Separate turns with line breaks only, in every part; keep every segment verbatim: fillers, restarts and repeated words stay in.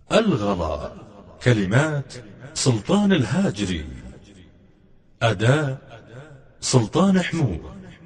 الغلا. كلمات سلطان الهاجري، أداء سلطان حمود.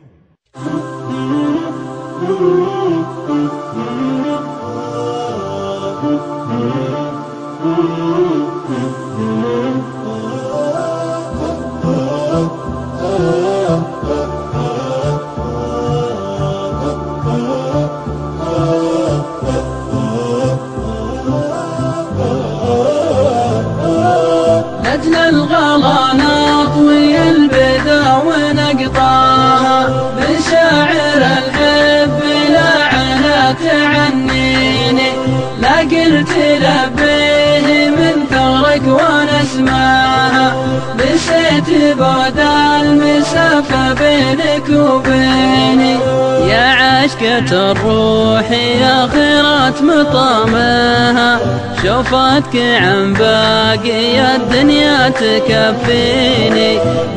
لأجل الغلا نطوي البدا ونقطعها، بشاعر الحب لا عنا تعنيني، لا قلت لبيه من ثغرك ونسمعها، بسيت بعد المسافة بينك وبيني، يا عشقة الروح يا خيرات مطامها، شوفتك عن باقي الدنيا تكفيني،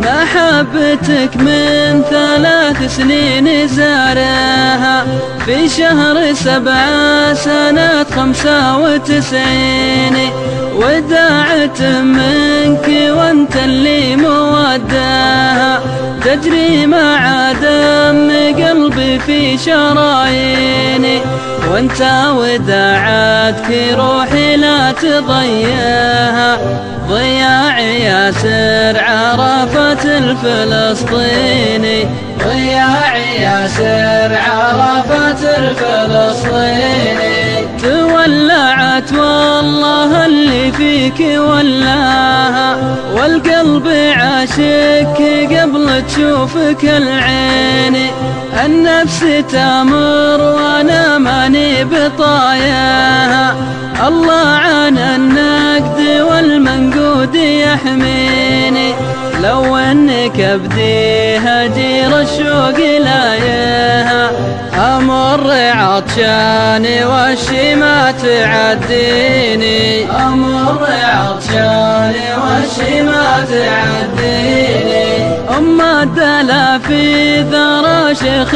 محبتك من ثلاث سنين زارها، في شهر سبعة سنة خمسة وتسعين، وداعت منك وانت اللي موداها، تجري مع دم قلبي في شراييني، وانت وداعتك روحي لا تضيعها، ضياع ياسر عرفة الفلسطيني، ضياع ياسر عرفة الفلسطيني، تولعت والله اللي فيك ولاها، والقلب عاشق قبل تشوفك العين، النفس تامر وانا ماني بطاياها، الله عن النقد والمنقود يحميني، لو انك ابدي هجير الشوق لاياها، امر عطشاني والشي ما تعديني، امر عطشاني والشي ما تعديني، أم الدلا في ذرى شيخ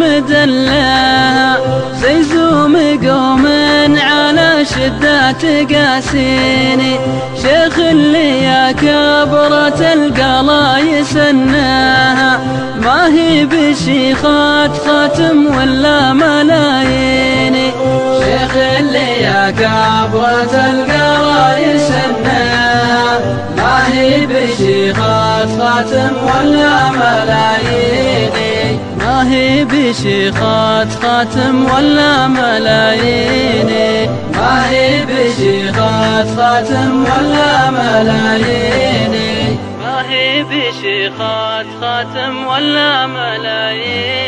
مدلها، زي زوم قوم على شدات قاسيني، شيخ اللي يا كبرة القلا يسناها، ما هي بشيخات ختم ولا ملايين، شيخ اللي يا كبرة القلا يسناها، ما هي بشيخات ختم ولا ملايين، ما هي بشيخات ختم ولا ملايين، ما هي بشيخات ختم ولا ملايين، ما هي بشيخات ختم ولا ملايين.